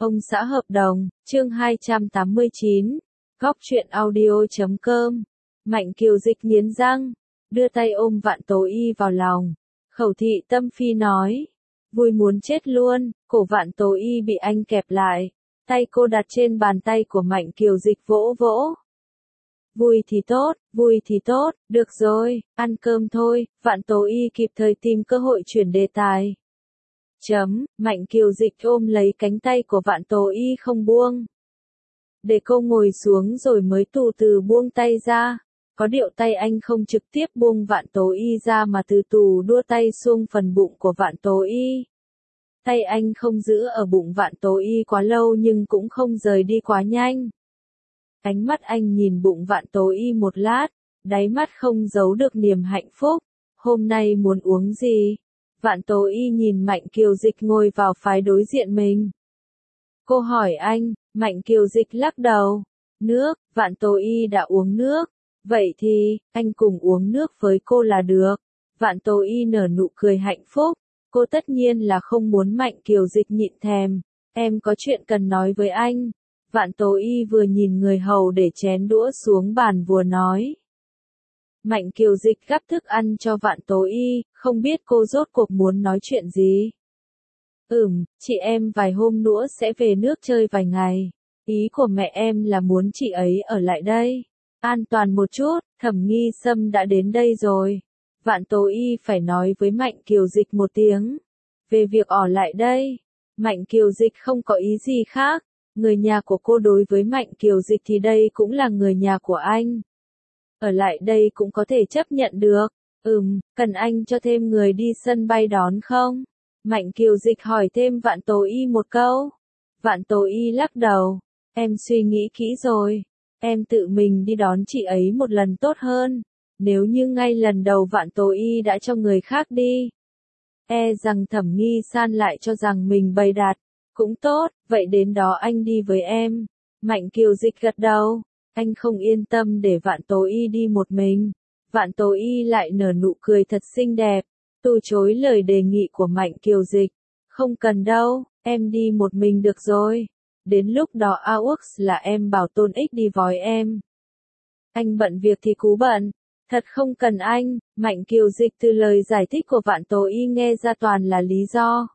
Ông xã hợp đồng, chương 289, Góc truyện audio.com. Mạnh Kiều Dịch nghiến răng, đưa tay ôm Vạn Tố Y vào lòng. Khẩu thị tâm phi nói, vui muốn chết luôn. Cổ Vạn Tố Y bị anh kẹp lại, tay cô đặt trên bàn tay của Mạnh Kiều Dịch vỗ vỗ. Vui thì tốt, được rồi, ăn cơm thôi. Vạn Tố Y kịp thời tìm cơ hội chuyển đề tài. Mạnh Kiều Dịch ôm lấy cánh tay của Vạn Tố Y không buông. Để cô ngồi xuống rồi mới từ từ buông tay ra. Có điệu tay anh không trực tiếp buông Vạn Tố Y ra mà từ từ đua tay xuống phần bụng của Vạn Tố Y. Tay anh không giữ ở bụng Vạn Tố Y quá lâu nhưng cũng không rời đi quá nhanh. Ánh mắt anh nhìn bụng Vạn Tố Y một lát, đáy mắt không giấu được niềm hạnh phúc. Hôm nay muốn uống gì? Vạn Tố Y nhìn Mạnh Kiều Dịch ngồi vào phái đối diện mình. Cô hỏi anh, Mạnh Kiều Dịch lắc đầu. Nước. Vạn Tố Y đã uống nước. Vậy thì, anh cùng uống nước với cô là được. Vạn Tố Y nở nụ cười hạnh phúc. Cô tất nhiên là không muốn Mạnh Kiều Dịch nhịn thèm. Em có chuyện cần nói với anh. Vạn Tố Y vừa nhìn người hầu để chén đũa xuống bàn vừa nói. Mạnh Kiều Dịch gắp thức ăn cho Vạn Tố Y, không biết cô rốt cuộc muốn nói chuyện gì. Chị em vài hôm nữa sẽ về nước chơi vài ngày. Ý của mẹ em là muốn chị ấy ở lại đây. An toàn một chút, Thẩm Nghi Sâm đã đến đây rồi. Vạn Tố Y phải nói với Mạnh Kiều Dịch một tiếng. Về việc ở lại đây, Mạnh Kiều Dịch không có ý gì khác. Người nhà của cô đối với Mạnh Kiều Dịch thì đây cũng là người nhà của anh. Ở lại đây cũng có thể chấp nhận được. Cần anh cho thêm người đi sân bay đón không? Mạnh Kiều Dịch hỏi thêm Vạn Tố Y một câu. Vạn Tố Y lắc đầu. Em suy nghĩ kỹ rồi. Em tự mình đi đón chị ấy một lần tốt hơn. Nếu như ngay lần đầu Vạn Tố Y đã cho người khác đi. E rằng Thẩm Nghi San lại cho rằng mình bày đặt. Cũng tốt, vậy đến đó anh đi với em. Mạnh Kiều Dịch gật đầu. Anh không yên tâm để Vạn Tố Y đi một mình. Vạn Tố Y lại nở nụ cười thật xinh đẹp, từ chối lời đề nghị của Mạnh Kiều Dịch. Không cần đâu, em đi một mình được rồi. Đến lúc đó AUX là em bảo Tôn Ích đi vói em. Anh bận việc thì cứ bận. Thật không cần anh. Mạnh Kiều Dịch từ lời giải thích của Vạn Tố Y nghe ra toàn là lý do.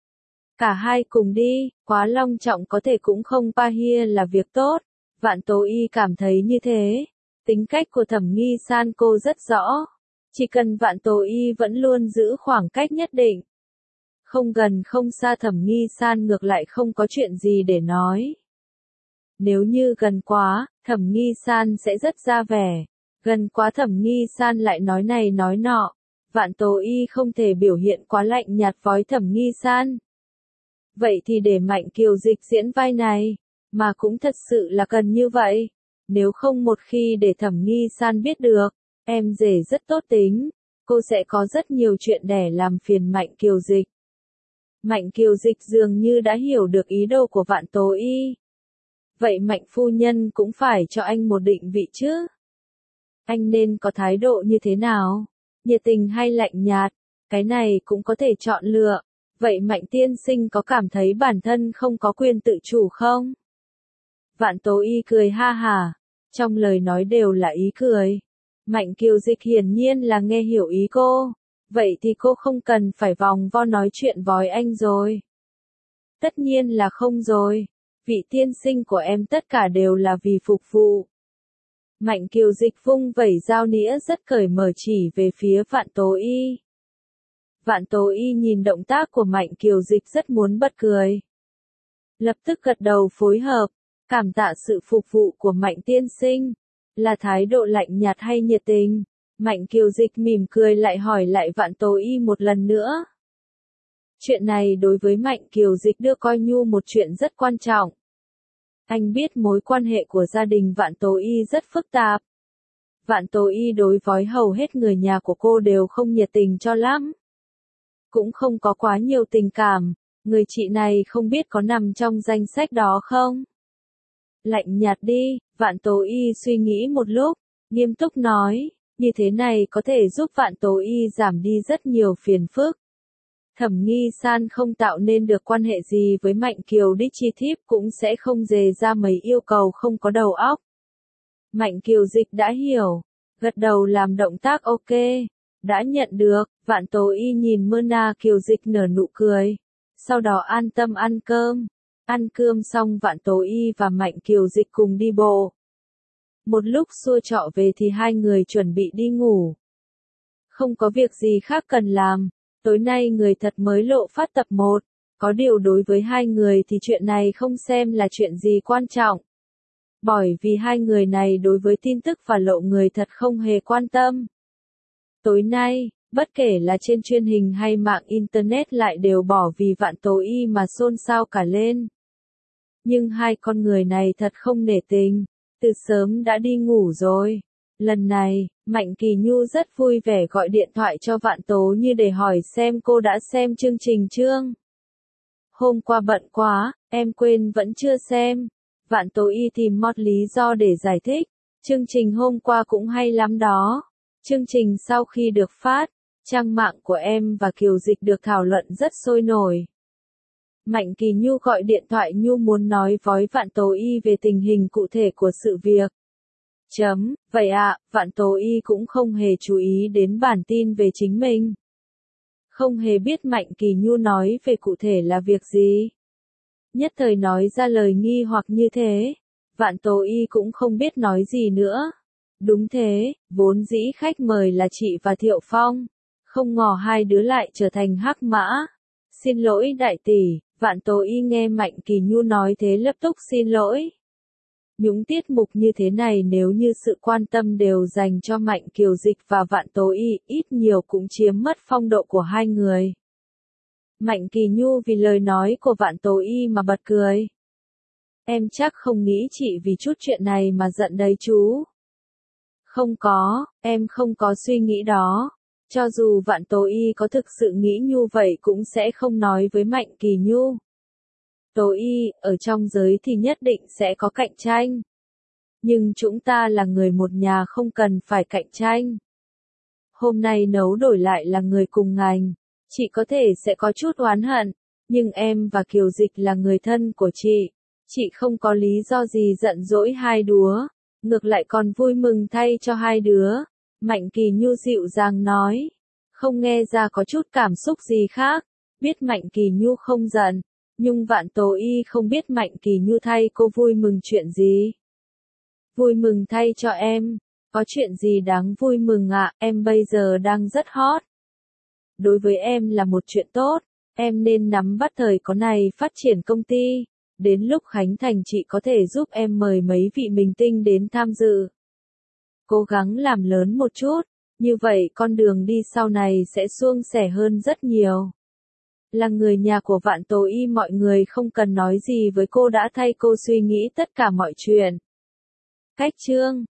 Cả hai cùng đi, quá long trọng có thể cũng không pa hia là việc tốt. Vạn Tố Y cảm thấy như thế. Tính cách của Thẩm Nghi San cô rất rõ. Chỉ cần Vạn Tố Y vẫn luôn giữ khoảng cách nhất định. Không gần không xa Thẩm Nghi San ngược lại không có chuyện gì để nói. Nếu như gần quá, Thẩm Nghi San sẽ rất ra vẻ. Gần quá Thẩm Nghi San lại nói này nói nọ. Vạn Tố Y không thể biểu hiện quá lạnh nhạt với Thẩm Nghi San. Vậy thì để Mạnh Kiều Dịch diễn vai này. Mà cũng thật sự là cần như vậy. Nếu không một khi để Thẩm Nghi San biết được, em rể rất tốt tính, cô sẽ có rất nhiều chuyện để làm phiền Mạnh Kiều Dịch. Mạnh Kiều Dịch dường như đã hiểu được ý đồ của Vạn Tố Y. Vậy Mạnh phu nhân cũng phải cho anh một định vị chứ. Anh nên có thái độ như thế nào? Nhiệt tình hay lạnh nhạt? Cái này cũng có thể chọn lựa. Vậy Mạnh tiên sinh có cảm thấy bản thân không có quyền tự chủ không? Vạn Tố Y cười ha hả, trong lời nói đều là ý cười. Mạnh Kiều Dịch hiển nhiên là nghe hiểu ý cô, vậy thì cô không cần phải vòng vo nói chuyện với anh rồi. Tất nhiên là không rồi, vị tiên sinh của em tất cả đều là vì phục vụ. Mạnh Kiều Dịch vung vẩy dao nĩa rất cởi mở chỉ về phía Vạn Tố Y. Vạn Tố Y nhìn động tác của Mạnh Kiều Dịch rất muốn bật cười. Lập tức gật đầu phối hợp. Cảm tạ sự phục vụ của Mạnh tiên sinh. Là thái độ lạnh nhạt hay nhiệt tình? Mạnh Kiều Dịch mỉm cười lại hỏi lại Vạn Tố Y một lần nữa. Chuyện này đối với Mạnh Kiều Dịch đưa coi như một chuyện rất quan trọng. Anh biết mối quan hệ của gia đình Vạn Tố Y rất phức tạp. Vạn Tố Y đối với hầu hết người nhà của cô đều không nhiệt tình cho lắm. Cũng không có quá nhiều tình cảm. Người chị này không biết có nằm trong danh sách đó không? Lạnh nhạt đi, Vạn Tố Y suy nghĩ một lúc, nghiêm túc nói, như thế này có thể giúp Vạn Tố Y giảm đi rất nhiều phiền phức. Thẩm Nghi San không tạo nên được quan hệ gì với Mạnh Kiều Đích Chi Thiếp cũng sẽ không đề ra mấy yêu cầu không có đầu óc. Mạnh Kiều Dịch đã hiểu, gật đầu làm động tác ok, đã nhận được. Vạn Tố Y nhìn Myrna Kiều Dịch nở nụ cười, sau đó an tâm ăn cơm. Ăn cơm xong Vạn Tố Y và Mạnh Kiều Dịch cùng đi bộ. Một lúc xua trọ về thì hai người chuẩn bị đi ngủ. Không có việc gì khác cần làm, tối nay người thật mới lộ phát tập 1, có điều đối với hai người thì chuyện này không xem là chuyện gì quan trọng. Bởi vì hai người này đối với tin tức và lộ người thật không hề quan tâm. Tối nay, bất kể là trên truyền hình hay mạng Internet lại đều bỏ vì Vạn Tố Y mà xôn xao cả lên. Nhưng hai con người này thật không nể tình, từ sớm đã đi ngủ rồi. Lần này, Mạnh Kỳ Nhu rất vui vẻ gọi điện thoại cho Vạn Tố Như để hỏi xem cô đã xem chương trình chưa. Hôm qua bận quá, em quên vẫn chưa xem. Vạn Tố Y tìm một lý do để giải thích. Chương trình hôm qua cũng hay lắm đó. Chương trình sau khi được phát, trang mạng của em và Kiều Dịch được thảo luận rất sôi nổi. Mạnh Kỳ Nhu gọi điện thoại Nhu muốn nói với Vạn Tố Y về tình hình cụ thể của sự việc. Vậy ạ, Vạn Tố Y cũng không hề chú ý đến bản tin về chính mình. Không hề biết Mạnh Kỳ Nhu nói về cụ thể là việc gì. Nhất thời nói ra lời nghi hoặc như thế, Vạn Tố Y cũng không biết nói gì nữa. Đúng thế, vốn dĩ khách mời là chị và Thiệu Phong, không ngờ hai đứa lại trở thành hắc mã. Xin lỗi đại tỷ, Vạn Tố Y nghe Mạnh Kỳ Nhu nói thế lập tức xin lỗi. Những tiết mục như thế này nếu như sự quan tâm đều dành cho Mạnh Kiều Dịch và Vạn Tố Y, ít nhiều cũng chiếm mất phong độ của hai người. Mạnh Kỳ Nhu vì lời nói của Vạn Tố Y mà bật cười. Em chắc không nghĩ chị vì chút chuyện này mà giận đấy chú. Không có, em không có suy nghĩ đó. Cho dù Vạn Tố Y có thực sự nghĩ như vậy cũng sẽ không nói với Mạnh Kỳ Nhu. Tố Y, ở trong giới thì nhất định sẽ có cạnh tranh. Nhưng chúng ta là người một nhà không cần phải cạnh tranh. Hôm nay nấu đổi lại là người cùng ngành. Chị có thể sẽ có chút oán hận, nhưng em và Kiều Dịch là người thân của chị. Chị không có lý do gì giận dỗi hai đứa, ngược lại còn vui mừng thay cho hai đứa. Mạnh Kỳ Nhu dịu dàng nói, không nghe ra có chút cảm xúc gì khác, biết Mạnh Kỳ Nhu không giận, nhưng Vạn Tố Y không biết Mạnh Kỳ Nhu thay cô vui mừng chuyện gì. Vui mừng thay cho em, có chuyện gì đáng vui mừng ạ, em bây giờ đang rất hot. Đối với em là một chuyện tốt, em nên nắm bắt thời có này phát triển công ty. Đến lúc khánh thành chị có thể giúp em mời mấy vị minh tinh đến tham dự. Cố gắng làm lớn một chút, như vậy con đường đi sau này sẽ suôn sẻ hơn rất nhiều. Là người nhà của Vạn Tố Y mọi người không cần nói gì với cô đã thay cô suy nghĩ tất cả mọi chuyện. Cách chương